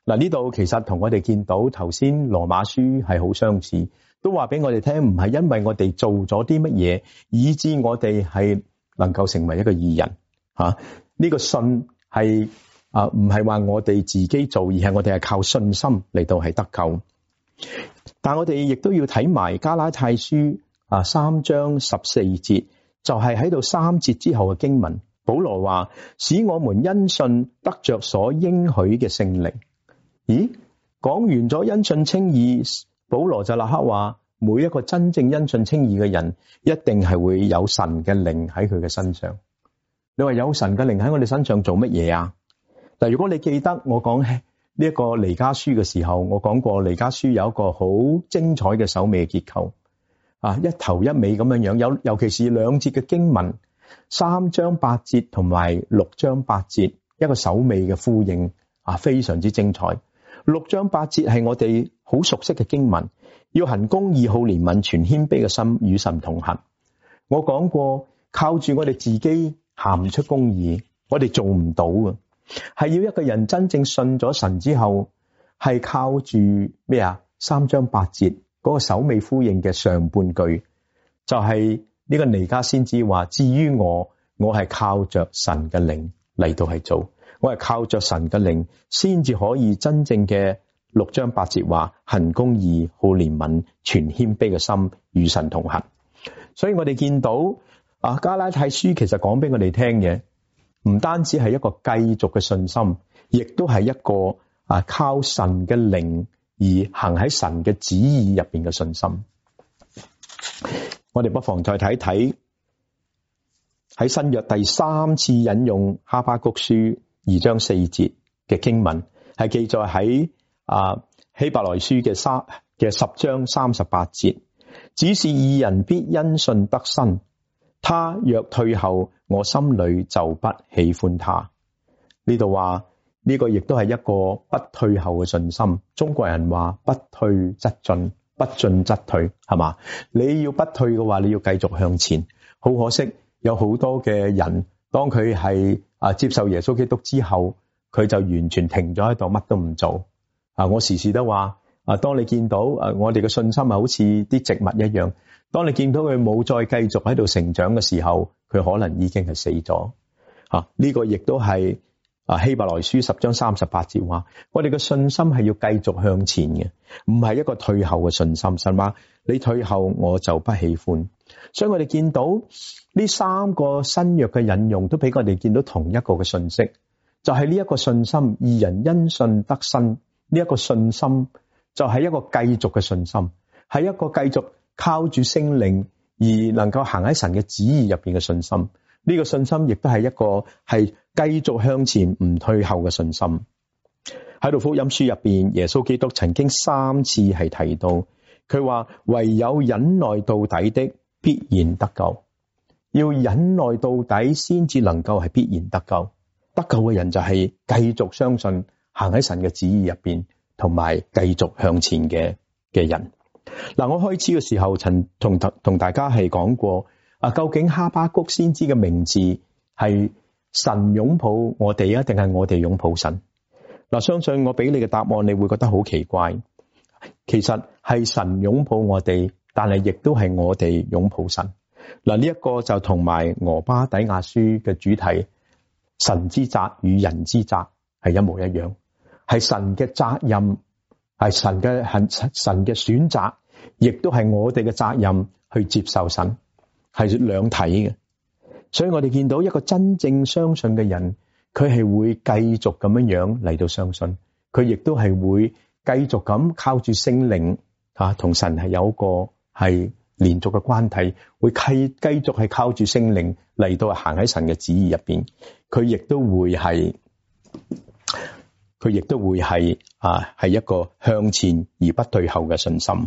A: 嗱，呢度其實同我哋見到頭先羅馬書係好相似，都話俾我哋聽，唔係因為我哋做咗啲乜嘢，以致我哋係能夠成為一個義人吓。呢、這個信係啊，唔係話我哋自己做，而係我哋係靠信心嚟到係得救。但我哋亦都要睇埋加拉太書啊三章十四節，就係喺度三節之後嘅經文。保羅話：使我們因信得着所應許嘅聖靈。咦？講完咗因信稱義，保羅就立刻話：每一個真正因信稱義嘅人，一定係會有神嘅靈喺佢嘅身上。你話有神嘅靈喺我哋身上做乜嘢啊？但如果你記得我講呢一個彌迦書嘅時候，我講過彌迦書有一個好精彩嘅首尾結構啊，一頭一尾咁樣樣，有尤其是兩節嘅經文。三章八節同埋六章八節一個首尾嘅呼應啊，非常之精彩。六章八節係我哋好熟悉嘅經文，要行公義、好憐憫、存謙卑嘅心，與神同行。我講過，靠住我哋自己行唔出公義，我哋做唔到嘅，係要一個人真正信咗神之後，係靠住咩啊？三章八節嗰個首尾呼應嘅上半句，就係、是。呢個彌迦先知話：至於我，我係靠着神嘅靈嚟到係做，我係靠着神嘅靈先至可以真正嘅六章八節話行公義、好憐憫、存謙卑嘅心，與神同行。所以我哋見到啊加拉太書其實講俾我哋聽嘅，唔單止係一個繼續嘅信心，亦都係一個啊靠神嘅靈而行喺神嘅旨意入邊嘅信心。我哋不妨再睇睇喺新約第三次引用哈巴谷書二章四節嘅經文，係記載喺啊希伯來書嘅三嘅十章三十八節。只是義人必因信得生，他若退後，我心裏就不喜歡他。呢度話呢個亦都係一個不退後嘅信心。中國人話不退則進，不進則退，係嘛？你要不退嘅話，你要繼續向前。好可惜，有好多嘅人，當佢係啊接受耶穌基督之後，佢就完全停咗喺度，乜都唔做。啊，我時時都話啊，當你見到啊，我哋嘅信心啊，好似啲植物一樣，當你見到佢冇再繼續喺度成長嘅時候，佢可能已經係死咗。啊，呢個亦都係啊希伯來書十章三十八節話，我哋嘅信心係要繼續向前嘅，唔係一個退後嘅信心。神話你退後，我就不喜歡。所以我哋見到呢三個新約嘅引用，都俾我哋見到同一個嘅信息，就係呢一個信心，義人因信得生。呢一個信心就係一個繼續嘅信心，係一個繼續靠住聖靈而能夠行喺神嘅旨意入邊嘅信心。呢個信心亦都係一個係繼續向前唔退後嘅信心。喺度福音書入邊，耶穌基督曾經三次係提到，佢話唯有忍耐到底的必然得救，要忍耐到底先至能夠係必然得救。得救嘅人就係繼續相信行喺神嘅旨意入邊，同埋繼續向前嘅嘅人。嗱，我開始嘅時候曾同同大家係講過啊，究竟哈巴谷先知嘅名字係神擁抱我哋啊，定係我哋擁抱神？嗱，相信我俾你嘅答案，你會覺得好奇怪。其實係神擁抱我哋，但係亦都係我哋擁抱神。嗱，呢一個就同埋俄巴底亞書嘅主題，神之責與人之責係一模一樣。係神嘅責任，係神嘅神嘅選擇，亦都係我哋嘅責任去接受神，係兩體嘅。所以我哋見到一個真正相信嘅人，佢係會繼續咁樣樣嚟到相信，佢亦都係會繼續咁靠住聖靈吓，同神係有一個係連續嘅關係，會繼繼續係靠住聖靈嚟到行喺神嘅旨意入邊，佢亦都會係。佢亦都會係啊，係一個向前而不退後嘅信心。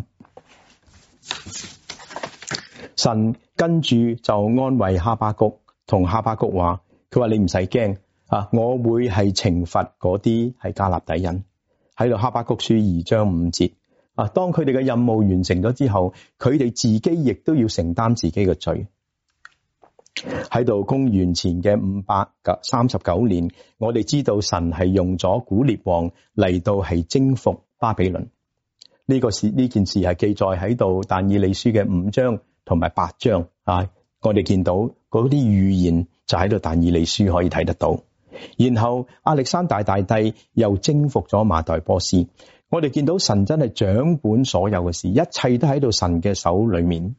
A: 神跟住就安慰哈巴谷，同哈巴谷話：佢話你唔使驚啊，我會係懲罰嗰啲係迦勒底人。喺度哈巴谷書二章五節啊，當佢哋嘅任務完成咗之後，佢哋自己亦都要承擔自己嘅罪。 喺度公元前嘅五百三十九年，我哋知道神係用咗古列王嚟到係征服巴比倫。呢個事呢件事係記載喺度但以理書嘅五章同埋八章啊，我哋見到嗰啲預言就喺度但以理書可以睇得到。然後亞歷山大大帝又征服咗馬代波斯，我哋見到神真係掌管所有嘅事，一切都喺度神嘅手裏面。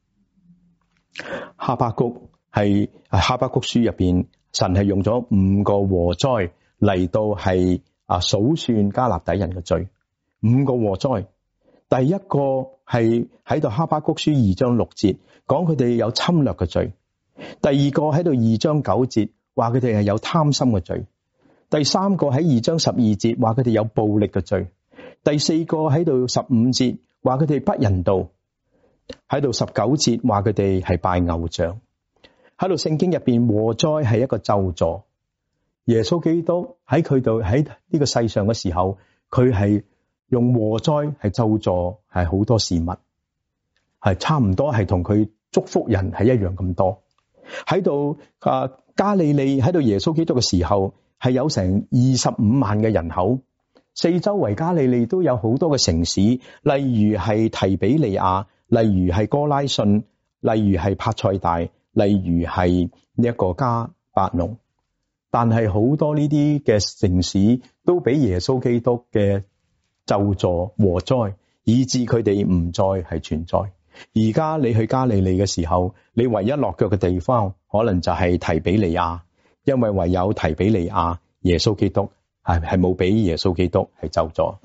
A: 哈巴谷係哈巴谷書入邊，神係用咗五個禍災嚟到係啊數算迦勒底人嘅罪。五個禍災，第一個係喺度哈巴谷書二章六節講佢哋有侵略嘅罪，第二個喺度二章九節話佢哋係有貪心嘅罪，第三個喺二章十二節話佢哋有暴力嘅罪，第四個喺度十五節話佢哋不人道，喺度十九節話佢哋係拜偶像。喺度聖經入邊禍災係一個咒詛，耶穌基督喺佢度喺呢個世上嘅時候，佢係用禍災係咒詛係好多事物，係差唔多係同佢祝福人係一樣咁多。喺度啊加利利喺度耶穌基督嘅時候係有成二十五萬嘅人口，四周圍加利利都有好多嘅城市，例如係提比利亞，例如係哥拉汛，例如係帕賽大，例如係呢一個加百農。但係好多呢啲嘅城市都俾耶穌基督嘅咒詛禍災，以致佢哋唔再係存在。而家你去加利利嘅時候，你唯一落腳嘅地方可能就係提比利亞，因為唯有提比利亞耶穌基督係係冇俾耶穌基督係咒詛。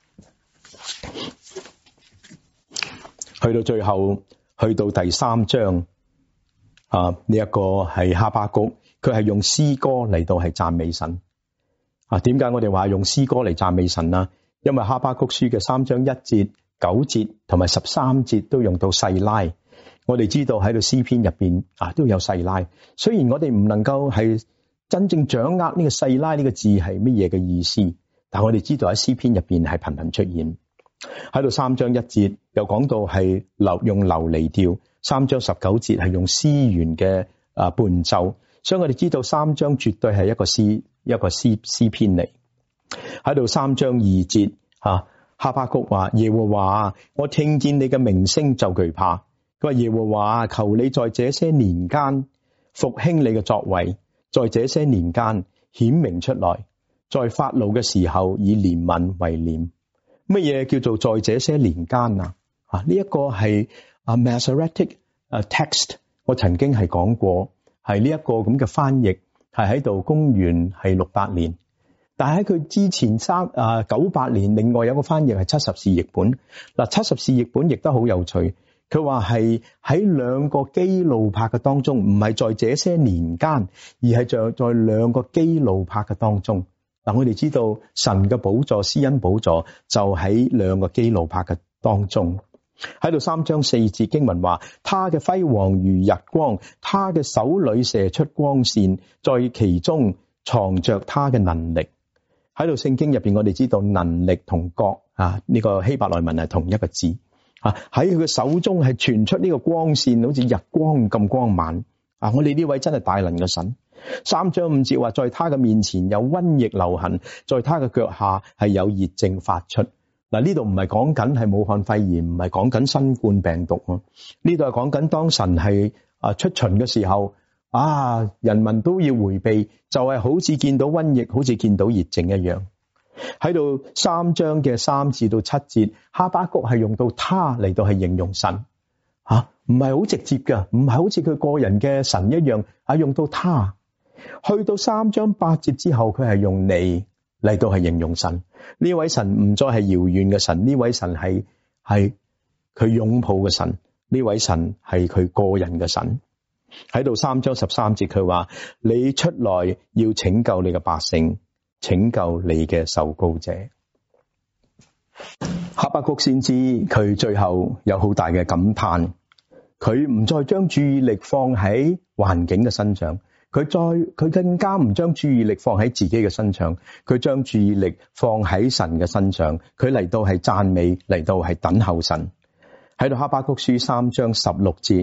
A: 去到最後，去到第三章啊，呢一個係哈巴谷，佢係用詩歌嚟到係讚美神啊。點解我哋話用詩歌嚟讚美神啊？因為哈巴谷書嘅三章一節、九節同埋十三節都用到細拉，我哋知道喺度詩篇入邊啊都有細拉。雖然我哋唔能夠係真正掌握呢個細拉呢個字係乜嘢嘅意思，但我哋知道喺詩篇入邊係頻頻出現。喺度三章一節又講到係流用流離調，三章十九節係用詩弦嘅啊伴奏，所以我哋知道三章絕對係一個詩一個詩詩篇嚟。喺度三章二節啊，哈巴谷話耶和華，我聽見你嘅名聲就懼怕。佢話耶和華，求你在這些年間復興你嘅作為，在這些年間顯明出來，在發怒嘅時候以憐憫為念。乜嘢叫做在這些年間啊？啊呢一個係啊 Masoretic 啊 text， 我曾經係講過，係呢一個咁嘅翻譯係喺度公元係六百年。但係喺佢之前三啊九百年，另外有個翻譯係七十士譯本。嗱，七十士譯本亦都好有趣。佢話係喺兩個基路伯嘅當中，唔係在這些年間，而係在在兩個基路伯嘅當中。嗱，我哋知道神嘅寶座、施恩寶座就喺兩個基路伯嘅當中。喺度三章四節經文話，他嘅輝煌如日光，他嘅手裏射出光線，在其中藏着他嘅能力。喺度聖經入邊，我哋知道能力同國啊，呢個希伯來文係同一個字啊。喺佢嘅手中係傳出呢個光線，好似日光咁光猛啊！我哋呢位真係大能嘅神。三章五節話，在他嘅面前有瘟疫流行，在他嘅腳下係有熱症發出。嗱，呢度唔係講緊係武漢肺炎，唔係講緊新冠病毒啊。呢度係講緊當神係啊出巡嘅時候。啊！人民都要回避，就係、是、好似見到瘟疫，好似見到熱症一樣。喺度三章嘅三至到七節，哈巴谷係用到他嚟到係形容神，吓唔係好直接噶，唔係好似佢個人嘅神一樣，啊用到他。去到三章八節之後，佢係用你嚟到係形容神。呢位神唔再係遙遠嘅神，呢位神係係佢擁抱嘅神，呢位神係佢個人嘅神。喺度三章十三節，佢話你出來要拯救你嘅百姓，拯救你嘅受膏者。哈巴谷先知佢最後有好大嘅感嘆，佢唔再將注意力放喺環境嘅身上，佢再佢更加唔將注意力放喺自己嘅身上，佢將注意力放喺神嘅身上，佢嚟到係讚美，嚟到係等候神。喺度哈巴谷書三章十六節。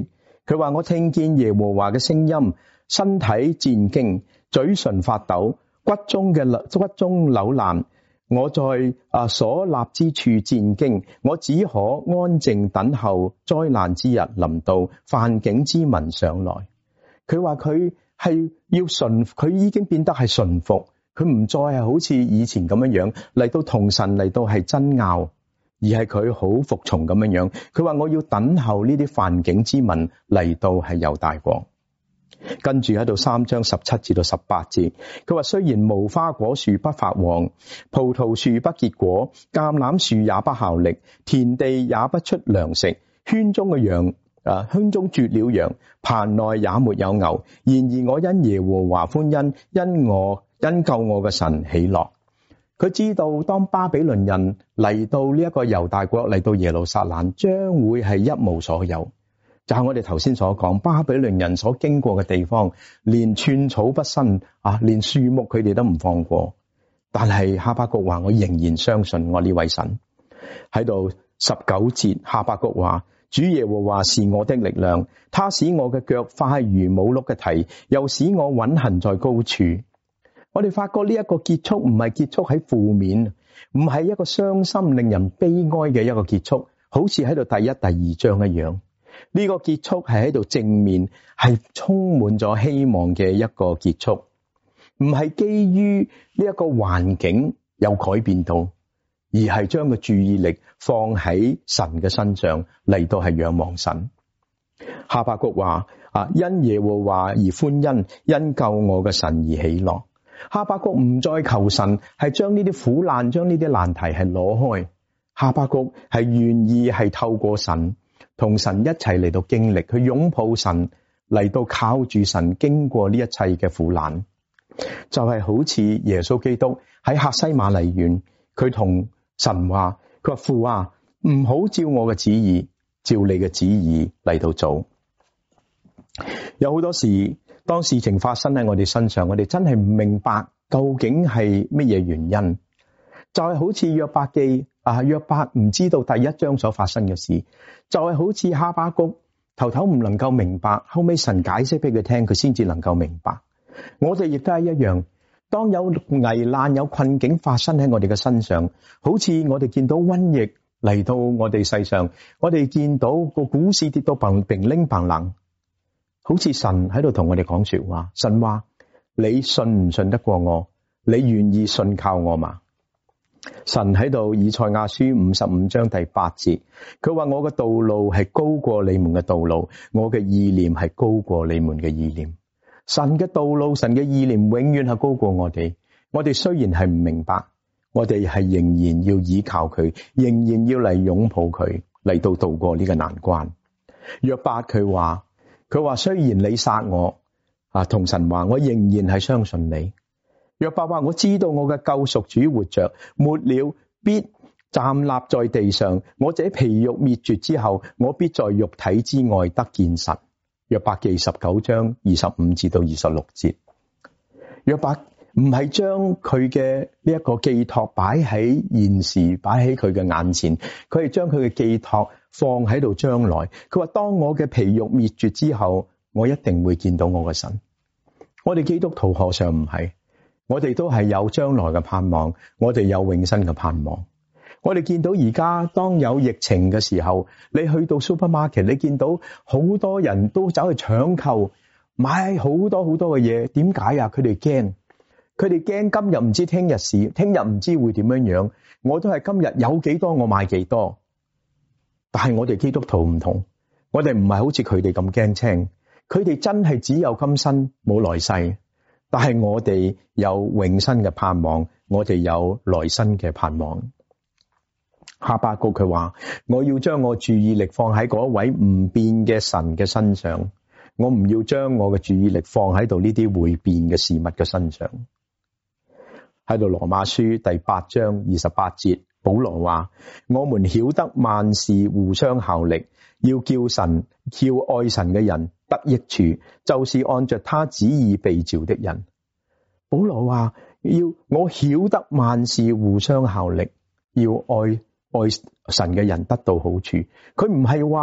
A: 佢話我聽見耶和華嘅聲音，身體戰驚，嘴唇發抖，骨中嘅骨中扭爛。我在啊所立之處戰驚，我只可安靜等候災難之日臨到，犯境之民上來。佢話佢係要順，佢已經變得係順服，佢唔再係好似以前咁樣樣嚟到同神嚟到係爭拗，而係佢好服從咁樣樣。佢話我要等候呢啲犯境之民嚟到係猶大國。跟住喺度三章十七至到十八節，佢話雖然無花果樹不發黃，葡萄樹不結果，橄欖樹也不效力，田地也不出糧食，圈中嘅羊啊，圈中絕了羊，棚內也沒有牛。然而我因耶和華歡欣，因我因救我嘅神喜樂。佢知道當巴比倫人嚟到呢一個猶大國，嚟到耶路撒冷，將會係一無所有。就係我哋頭先所講，巴比倫人所經過嘅地方，連寸草不生啊，連樹木佢哋都唔放過。但係哈巴谷話：我仍然相信我呢位神。喺度十九節，哈巴谷話：主耶和華是我的力量，他使我嘅腳快如母鹿嘅蹄，又使我穩行在高處。我哋發覺呢一個結束唔係結束喺負面，唔係一個傷心令人悲哀嘅一個結束，好似喺度第一、第二章一樣。呢個結束係喺度正面，係充滿咗希望嘅一個結束，唔係基於呢一個環境有改變到，而係將個注意力放喺神嘅身上嚟到係仰望神。哈巴谷話：啊，因耶和華而歡欣，因救我嘅神而喜樂。哈巴谷唔再求神係將呢啲苦難、將呢啲難題係攞開，哈巴谷係願意係透過神。同神一齊嚟到經歷，去擁抱神，嚟到靠住神經過呢一切嘅苦難，就係、是、好似耶穌基督喺客西馬尼園，佢同神話，佢話父啊，唔好照我嘅旨意，照你嘅旨意嚟到做。有好多時，當事情發生喺我哋身上，我哋真係唔明白究竟係乜嘢原因，就係、是、好似約伯記。啊！約伯唔知道第一章所發生嘅事，就係、是、好似哈巴谷頭頭唔能夠明白，後尾神解釋俾佢聽，佢先至能夠明白。我哋亦都係一樣，當有危難、有困境發生喺我哋嘅身上，好似我哋見到瘟疫嚟到我哋世上，我哋見到個股市跌到嘭嘭拎嘭冷，好似神喺度同我哋講說話。神話：你信唔信得過我？你願意信靠我嘛？神喺度以賽亞書五十五章第八節，佢話：我嘅道路係高過你們嘅道路，我嘅意念係高過你們嘅意念。神嘅道路，神嘅意念永遠係高過我哋。我哋雖然係唔明白，我哋係仍然要依靠佢，仍然要嚟擁抱佢，嚟到渡過呢個難關。約伯佢話：佢話雖然你殺我啊，同神話，我仍然係相信你。約伯話：我知道我嘅救贖主活着，末了必站立在地上。我這皮肉滅絕之後，我必在肉體之外得見神。約伯記十九章二十五至到二十六節。約伯唔係將佢嘅呢一個寄託擺喺現時，擺喺佢嘅眼前，佢係將佢嘅寄託放喺度將來。佢話：當我嘅皮肉滅絕之後，我一定會見到我嘅神。我哋基督徒何嘗唔係？我哋都係有將來嘅盼望，我哋有永生嘅盼望。我哋見到而家當有疫情嘅時候，你去到 supermarket， 你見到好多人都走去搶購，買好多好多嘅嘢。點解啊？佢哋驚，佢哋驚今日唔知聽日事，聽日唔知會點樣樣。我都係今日有幾多我買幾多。但係我哋基督徒唔同，我哋唔係好似佢哋咁驚青，佢哋真係只有今生冇來世。但係我哋有永生嘅盼望，我哋有來生嘅盼望。哈巴谷佢話：我要將我注意力放喺嗰位唔變嘅神嘅身上，我唔要將我嘅注意力放喺度呢啲會變嘅事物嘅身上。喺度羅馬書第八章二十八節，保羅話：我們曉得萬事互相效力，要叫神叫愛神嘅人得益處，就是按着他旨意被召的人。保羅話：要我曉得萬事互相效力，要愛愛神嘅人得到好處。佢唔係話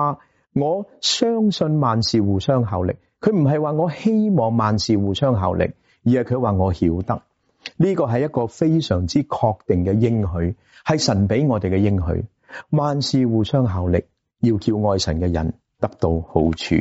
A: 我相信萬事互相效力。佢唔係話我希望萬事互相效力，而係佢話我曉得。呢個係一個非常之確定嘅應許，係神俾我哋嘅應許。萬事互相效力，要叫愛神嘅人得到好處。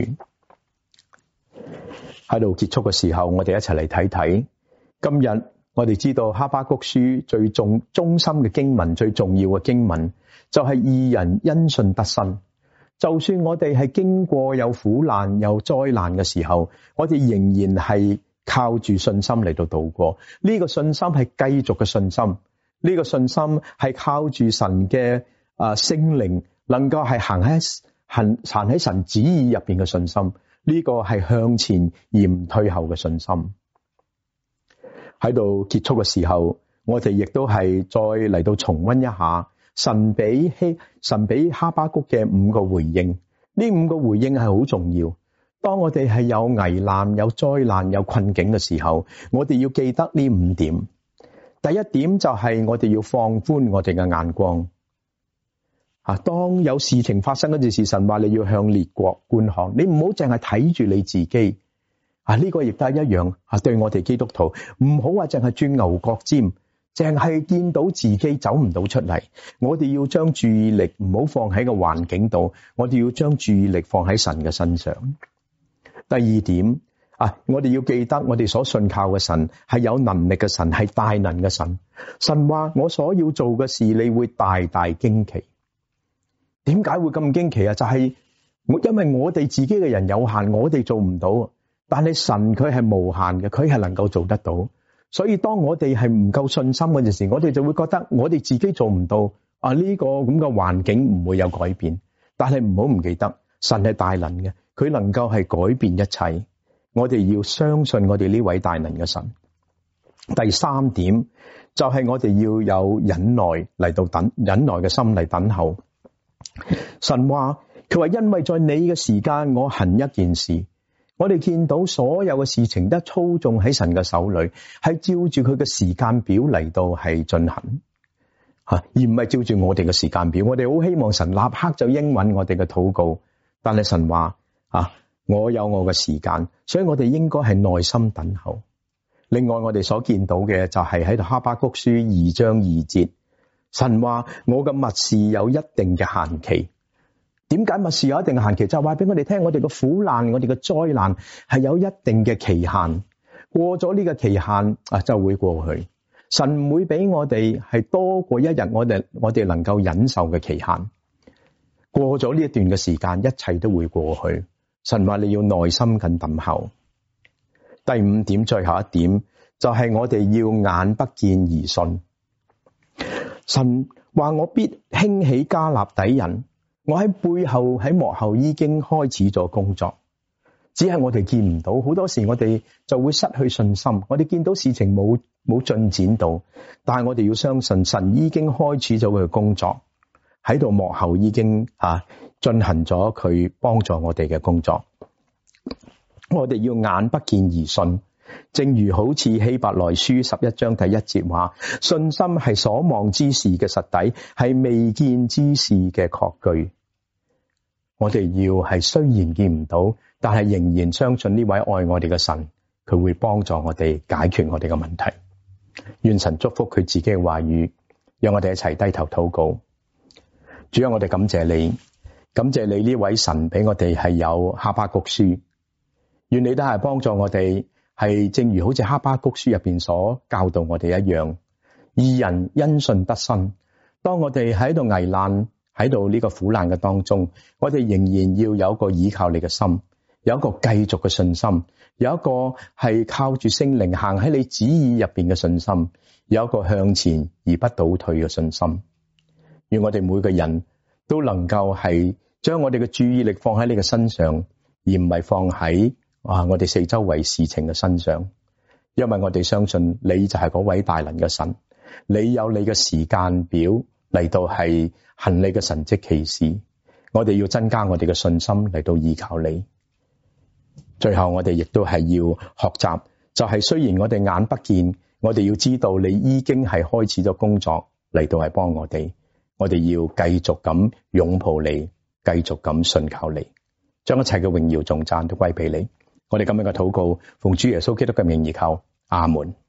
A: 喺度結束嘅時候，我哋一齊嚟睇睇。今日我哋知道哈巴谷書最重中心嘅經文，最重要嘅經文就係義人因信得生。就算我哋係經過有苦難有災難嘅時候，我哋仍然係靠住信心嚟到度過。呢個信心係繼續嘅信心，呢個信心係靠住神嘅啊聖靈，能夠係行喺行行喺神旨意入邊嘅信心。呢個係向前而唔退後嘅信心。喺度結束嘅時候，我哋亦都係再嚟到重溫一下神俾希神俾哈巴谷嘅五個回應。呢五個回應係好重要。當我哋係有危難、有災難、有困境嘅時候，我哋要記得呢五點。第一點就係我哋要放寬我哋嘅眼光。啊，當有事情發生嗰陣時，神話你要向列國觀看，你唔好淨係睇住你自己。啊，呢個亦都係一樣啊，對我哋基督徒唔好話淨係轉牛角尖，淨係見到自己走唔到出嚟。我哋要將注意力唔好放喺個環境度，我哋要將注意力放喺神嘅身上。第二點啊，我哋要記得我哋所信靠嘅神係有能力嘅神，係大能嘅神。神話我所要做嘅事，你會大大驚奇。點解會咁驚奇啊？就係我因為我哋自己嘅人有限，我哋做唔到。但係神佢係無限嘅，佢係能夠做得到。所以當我哋係唔夠信心嗰陣時，我哋就會覺得我哋自己做唔到啊！呢個咁嘅環境唔會有改變。但係唔好唔記得，神係大能嘅，佢能夠係改變一切。我哋要相信我哋呢位大能嘅神。第三點就係我哋要有忍耐嚟到等忍耐嘅心嚟等候。神話佢話，因為在你嘅時間，我行一件事。我哋見到所有嘅事情都操縱喺神嘅手裏，係照住佢嘅時間表嚟到係進行，吓，而唔係照住我哋嘅時間表。我哋好希望神立刻就應允我哋嘅禱告，但係神話啊，我有我嘅時間，所以我哋應該係耐心等候。另外，我哋所見到嘅就係喺度哈巴谷書二章二節，神話我嘅默示有一定嘅限期。點解默示有一定嘅限期？就係話俾我哋聽，我哋嘅苦難、我哋嘅災難係有一定嘅期限。過咗呢個期限啊，就會過去。神唔會俾我哋係多過一日，我哋我哋能夠忍受嘅期限。過咗呢一段嘅時間，一切都會過去。神話你要耐心咁等候。第五點，最後一點就係我哋要眼不見而信。神話我必興起迦勒底人。我喺背後喺幕後已經開始咗工作，只係我哋見唔到。好多時我哋就會失去信心，我哋見到事情冇冇進展到，但係我哋要相信神已經開始咗佢嘅工作，喺度幕後已經啊進行咗佢幫助我哋嘅工作。我哋要眼不見而信，正如好似希伯來書十一章第一節話，信心係所望之事嘅實底，係未見之事嘅確據。我哋要係雖然見唔到，但係仍然相信呢位愛我哋嘅神，佢會幫助我哋解決我哋嘅問題。願神祝福佢自己嘅話語，讓我哋一齊低頭禱告。主啊，我哋感謝你，感謝你呢位神俾我哋係有哈巴谷書，願你都係幫助我哋，係正如好似哈巴谷書入邊所教導我哋一樣，義人因信得生。當我哋喺度危難，喺度呢個苦難嘅當中，我哋仍然要有一個依靠你嘅心，有一個繼續嘅信心，有一個係靠住聖靈行喺你旨意入邊嘅信心，有一個向前而不倒退嘅信心。願我哋每個人都能夠係將我哋嘅注意力放喺你嘅身上，而唔係放喺啊我哋四周圍事情嘅身上。因為我哋相信你就係嗰位大能嘅神，你有你嘅時間表嚟到係行你嘅神蹟奇事。我哋要增加我哋嘅信心嚟到依靠你。最後我哋亦都係要學習，就係雖然我哋眼不見，我哋要知道你已經係開始咗工作嚟到係幫我哋。我哋要繼續咁擁抱你，繼續咁信靠你。 將一切嘅榮耀頌讚都歸俾你。我哋咁樣嘅禱告，奉主耶穌基督嘅名而求，阿門。